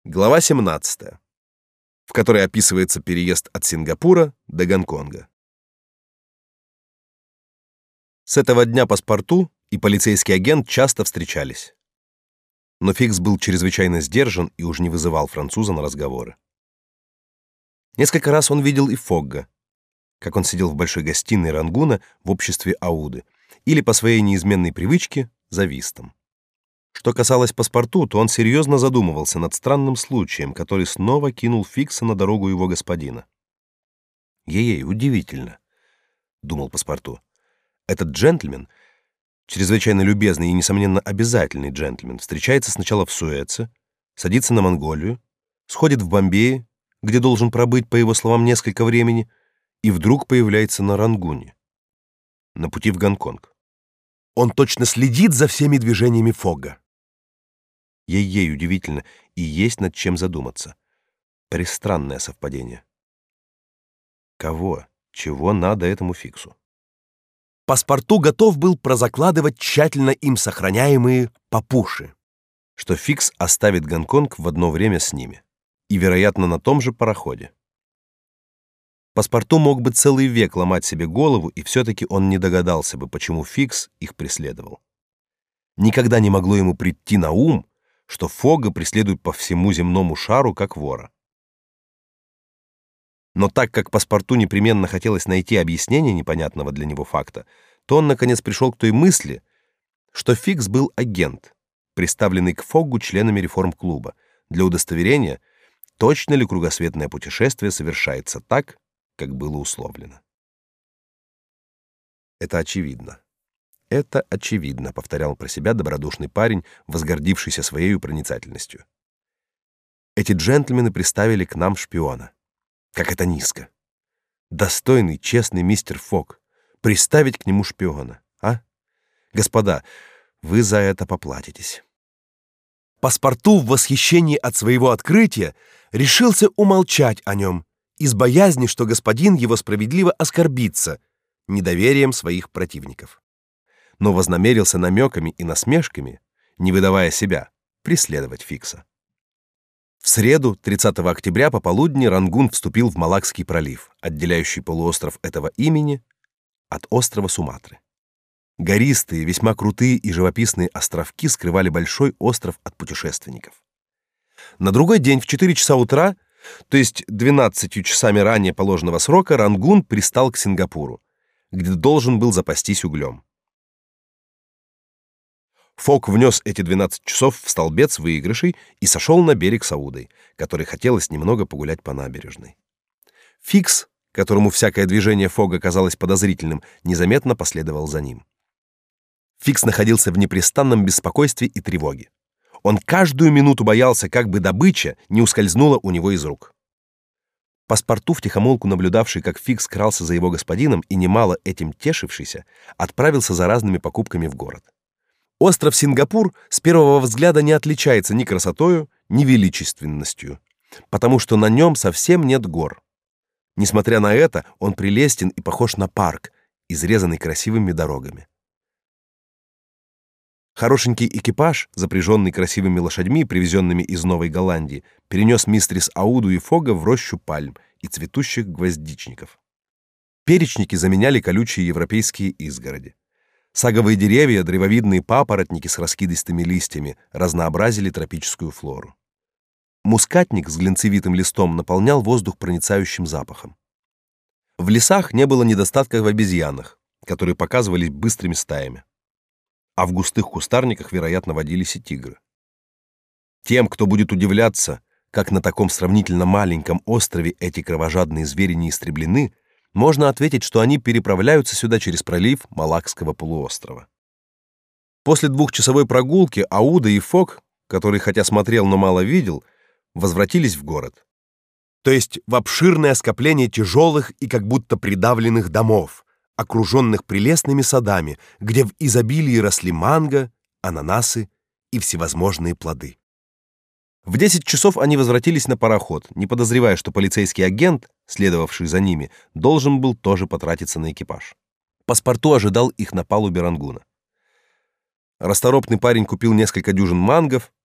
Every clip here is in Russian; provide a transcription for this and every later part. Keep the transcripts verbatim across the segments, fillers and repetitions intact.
Глава семнадцатая, в которой описывается переезд от Сингапура до Гонконга. С этого дня паспорту и полицейский агент часто встречались. Но Фикс был чрезвычайно сдержан и уж не вызывал француза на разговоры. Несколько раз он видел и Фогга, как он сидел в большой гостиной Рангуна в обществе Ауды, или по своей неизменной привычке за вистом. Что касалось паспорту, то он серьезно задумывался над странным случаем, который снова кинул Фикса на дорогу его господина. «Ей-ей, удивительно», — думал паспорту. «Этот джентльмен, чрезвычайно любезный и, несомненно, обязательный джентльмен, встречается сначала в Суэце, садится на Монголию, сходит в Бомбее, где должен пробыть, по его словам, несколько времени, и вдруг появляется на Рангуне, на пути в Гонконг. Он точно следит за всеми движениями Фогга. Ей-ей, удивительно, и есть над чем задуматься. Пристранное совпадение. Кого, чего надо этому Фиксу? Паспорту готов был прозакладывать тщательно им сохраняемые папуши, что Фикс оставит Гонконг в одно время с ними, и, вероятно, на том же пароходе. Паспорту мог бы целый век ломать себе голову, и все-таки он не догадался бы, почему Фикс их преследовал. Никогда не могло ему прийти на ум, что Фогга преследует по всему земному шару как вора. Но так как паспорту непременно хотелось найти объяснение непонятного для него факта, то он, наконец, пришел к той мысли, что Фикс был агент, приставленный к Фоггу членами реформ-клуба, для удостоверения, точно ли кругосветное путешествие совершается так, как было условлено. Это очевидно. Это очевидно, повторял про себя добродушный парень, возгордившийся своей проницательностью. Эти джентльмены приставили к нам шпиона. Как это низко. Достойный, честный мистер Фогг, приставить к нему шпиона, а? Господа, вы за это поплатитесь. Паспорту в восхищении от своего открытия решился умолчать о нем из боязни, что господин его справедливо оскорбится недоверием своих противников. Но вознамерился намеками и насмешками, не выдавая себя, преследовать Фикса. В среду, тридцатого октября, пополудни Рангун вступил в Малакский пролив, отделяющий полуостров этого имени от острова Суматры. Гористые, весьма крутые и живописные островки скрывали большой остров от путешественников. На другой день в четыре часа утра, то есть двенадцатью часами ранее положенного срока, Рангун пристал к Сингапуру, где должен был запастись углем. Фогг внес эти двенадцать часов в столбец выигрышей и сошел на берег с Аудой, которой хотелось немного погулять по набережной. Фикс, которому всякое движение Фогга казалось подозрительным, незаметно последовал за ним. Фикс находился в непрестанном беспокойстве и тревоге. Он каждую минуту боялся, как бы добыча не ускользнула у него из рук. Паспорту, втихомолку наблюдавший, как Фикс крался за его господином и немало этим тешившийся, отправился за разными покупками в город. Остров Сингапур с первого взгляда не отличается ни красотою, ни величественностью, потому что на нем совсем нет гор. Несмотря на это, он прелестен и похож на парк, изрезанный красивыми дорогами. Хорошенький экипаж, запряженный красивыми лошадьми, привезенными из Новой Голландии, перенес мистерис Ауду и Фогга в рощу пальм и цветущих гвоздичников. Перечники заменяли колючие европейские изгороди. Саговые деревья, древовидные папоротники с раскидистыми листьями разнообразили тропическую флору. Мускатник с глинцевитым листом наполнял воздух проницающим запахом. В лесах не было недостатка в обезьянах, которые показывались быстрыми стаями. А в густых кустарниках, вероятно, водились и тигры. Тем, кто будет удивляться, как на таком сравнительно маленьком острове эти кровожадные звери не истреблены, можно ответить, что они переправляются сюда через пролив Малакского полуострова. После двухчасовой прогулки Ауда и Фогг, который хотя смотрел, но мало видел, возвратились в город. То есть в обширное скопление тяжелых и как будто придавленных домов, окруженных прелестными садами, где в изобилии росли манго, ананасы и всевозможные плоды. В десять часов они возвратились на пароход, не подозревая, что полицейский агент, следовавший за ними, должен был тоже потратиться на экипаж. Паспорту ожидал их на палубе Рангуна. Расторопный парень купил несколько дюжин мангов,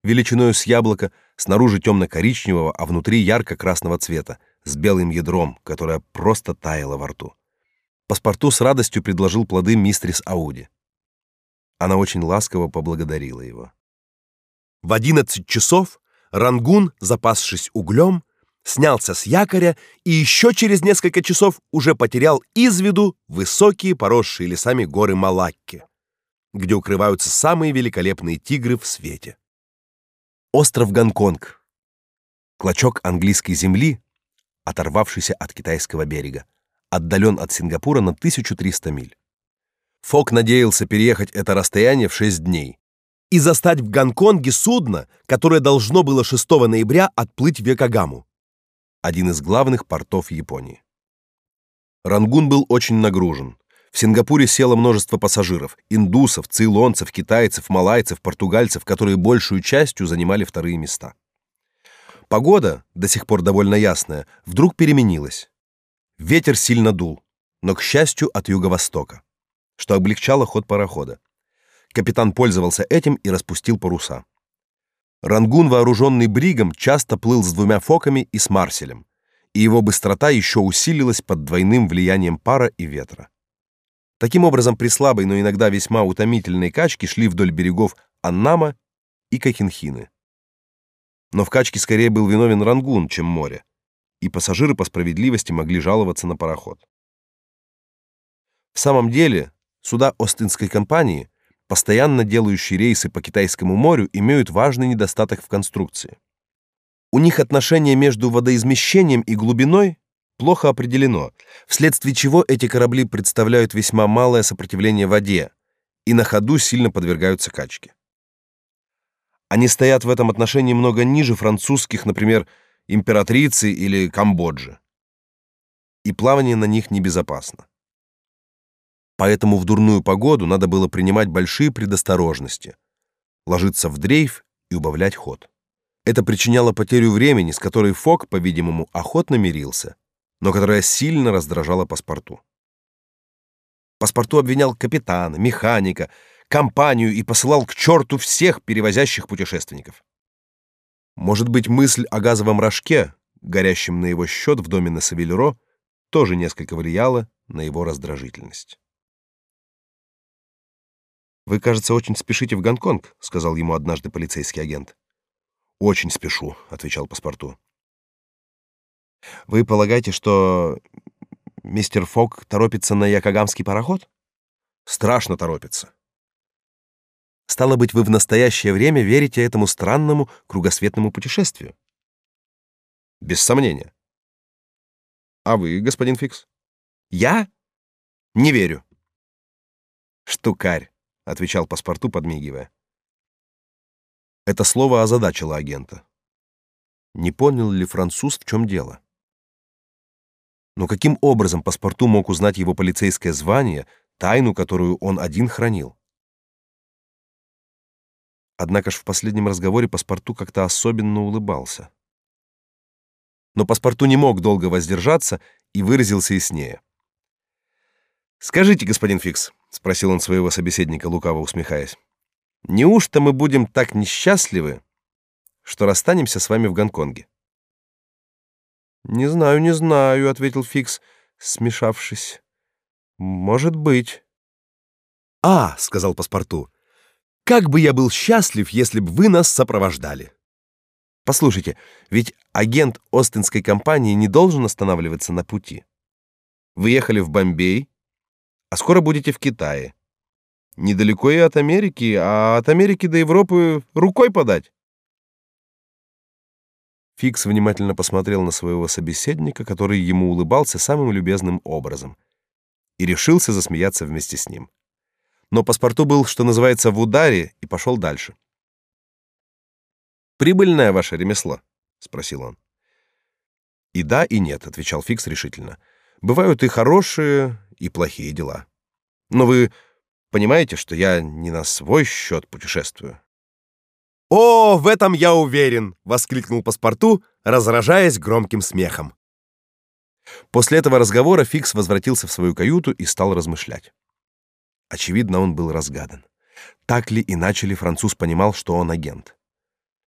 величиною с яблоко, снаружи темно-коричневого, а внутри ярко-красного цвета, с белым ядром, которое просто таяло во рту. Паспорту с радостью предложил плоды мистерис Ауди. Она очень ласково поблагодарила его. В одиннадцать часов Рангун, запасшись углем, снялся с якоря и еще через несколько часов уже потерял из виду высокие, поросшие лесами горы Малакки, где укрываются самые великолепные тигры в свете. Остров Гонконг. Клочок английской земли, оторвавшийся от китайского берега, отдален от Сингапура на тысячу триста миль. Фок надеялся переехать это расстояние в шесть дней и застать в Гонконге судно, которое должно было шестого ноября отплыть в Йокогаму, один из главных портов Японии. Рангун был очень нагружен. В Сингапуре село множество пассажиров: индусов, цейлонцев, китайцев, малайцев, португальцев, которые большую частью занимали вторые места. Погода, до сих пор довольно ясная, вдруг переменилась. Ветер сильно дул, но, к счастью, от юго-востока, что облегчало ход парохода. Капитан пользовался этим и распустил паруса. Рангун, вооруженный бригом, часто плыл с двумя фоками и с марселем, и его быстрота еще усилилась под двойным влиянием пара и ветра. Таким образом, при слабой, но иногда весьма утомительной качке шли вдоль берегов Аннама и Кохинхины. Но в качке скорее был виновен Рангун, чем море, и пассажиры по справедливости могли жаловаться на пароход. В самом деле, суда Остинской компании, постоянно делающие рейсы по Китайскому морю, имеют важный недостаток в конструкции. У них отношение между водоизмещением и глубиной плохо определено, вследствие чего эти корабли представляют весьма малое сопротивление воде и на ходу сильно подвергаются качке. Они стоят в этом отношении много ниже французских, например, Императрицы или Камбоджи, и плавание на них небезопасно. Поэтому в дурную погоду надо было принимать большие предосторожности, ложиться в дрейф и убавлять ход. Это причиняло потерю времени, с которой Фок, по-видимому, охотно мирился, но которая сильно раздражала Паспорту. Паспорту обвинял капитана, механика, компанию и посылал к черту всех перевозящих путешественников. Может быть, мысль о газовом рожке, горящем на его счет в доме на Савельро, тоже несколько влияла на его раздражительность. «Вы, кажется, очень спешите в Гонконг», — сказал ему однажды полицейский агент. «Очень спешу», — отвечал Паспорту. «Вы полагаете, что мистер Фок торопится на Йокогамский пароход?» «Страшно торопится». «Стало быть, вы в настоящее время верите этому странному кругосветному путешествию?» «Без сомнения». «А вы, господин Фикс?» «Я? Не верю». «Штукарь», — отвечал Паспорту, подмигивая. Это слово озадачило агента. Не понял ли француз, в чем дело? Но каким образом Паспорту мог узнать его полицейское звание, тайну, которую он один хранил? Однако ж в последнем разговоре Паспорту как-то особенно улыбался. Но Паспорту не мог долго воздержаться и выразился яснее. «Скажите, господин Фикс», — спросил он своего собеседника, лукаво усмехаясь, «неужто мы будем так несчастливы, что расстанемся с вами в Гонконге?» «Не знаю, не знаю», — ответил Фикс, смешавшись. «Может быть». «А», — сказал Паспорту, — «как бы я был счастлив, если бы вы нас сопровождали». «Послушайте, ведь агент Остинской компании не должен останавливаться на пути. Вы ехали в Бомбей, а скоро будете в Китае. Недалеко и от Америки, а от Америки до Европы рукой подать». Фикс внимательно посмотрел на своего собеседника, который ему улыбался самым любезным образом, и решился засмеяться вместе с ним. Но Паспорту был, что называется, в ударе и пошел дальше. «Прибыльное ваше ремесло?» — спросил он. «И да, и нет», — отвечал Фикс решительно. «Бывают и хорошие, и плохие дела. Но вы понимаете, что я не на свой счет путешествую?» «О, в этом я уверен!» — воскликнул Паспорту, разражаясь громким смехом. После этого разговора Фикс возвратился в свою каюту и стал размышлять. Очевидно, он был разгадан. Так ли иначе ли француз понимал, что он агент?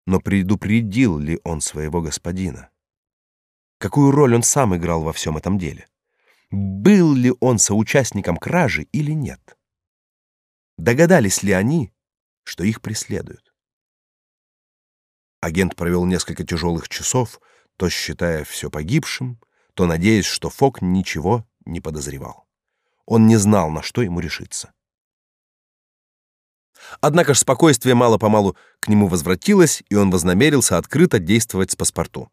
Но предупредил ли он своего господина? Какую роль он сам играл во всем этом деле? Был ли он соучастником кражи или нет? Догадались ли они, что их преследуют? Агент провел несколько тяжелых часов, то считая все погибшим, то надеясь, что Фок ничего не подозревал. Он не знал, на что ему решиться. Однако ж спокойствие мало-помалу к нему возвратилось, и он вознамерился открыто действовать с паспорту.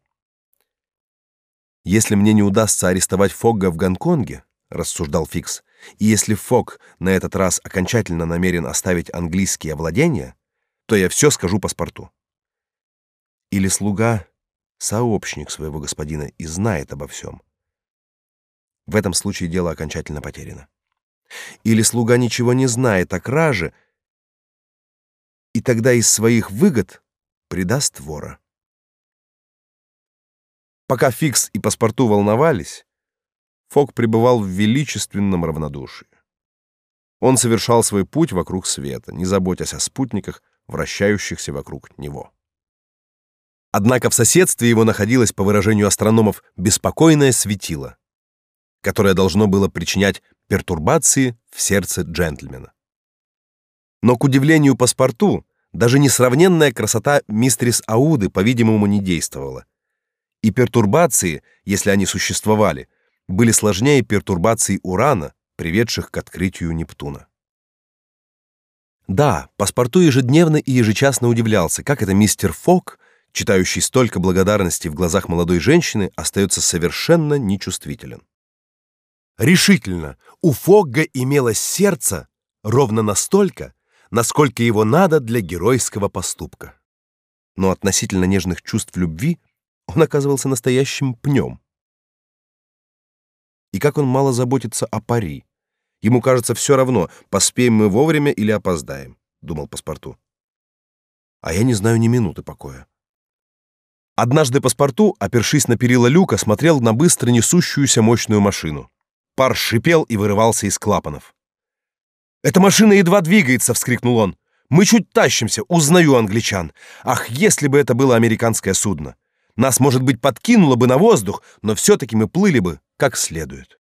«Если мне не удастся арестовать Фогга в Гонконге, — рассуждал Фикс, — и если Фогг на этот раз окончательно намерен оставить английские владения, то я все скажу паспорту. Или слуга — сообщник своего господина и знает обо всем. В этом случае дело окончательно потеряно. Или слуга ничего не знает о краже, и тогда из своих выгод предаст вора». Пока Фикс и паспорту волновались, Фок пребывал в величественном равнодушии. Он совершал свой путь вокруг света, не заботясь о спутниках, вращающихся вокруг него. Однако в соседстве его находилось, по выражению астрономов, беспокойное светило, которое должно было причинять пертурбации в сердце джентльмена. Но, к удивлению паспорту, даже несравненная красота мистерис Ауды, по-видимому, не действовала. И пертурбации, если они существовали, были сложнее пертурбаций Урана, приведших к открытию Нептуна. Да, паспорту ежедневно и ежечасно удивлялся, как это мистер Фок, читающий столько благодарности в глазах молодой женщины, остается совершенно нечувствителен. Решительно, у Фогга имелось сердце ровно настолько, насколько его надо для геройского поступка. Но относительно нежных чувств любви он оказывался настоящим пнем. И как он мало заботится о пари. Ему кажется, все равно, поспеем мы вовремя или опоздаем, думал паспорту. А я не знаю ни минуты покоя. Однажды паспорту, опершись на перила люка, смотрел на быстро несущуюся мощную машину. Пар шипел и вырывался из клапанов. «Эта машина едва двигается!» — вскрикнул он. «Мы чуть тащимся, узнаю англичан. Ах, если бы это было американское судно! Нас, может быть, подкинуло бы на воздух, но все-таки мы плыли бы как следует».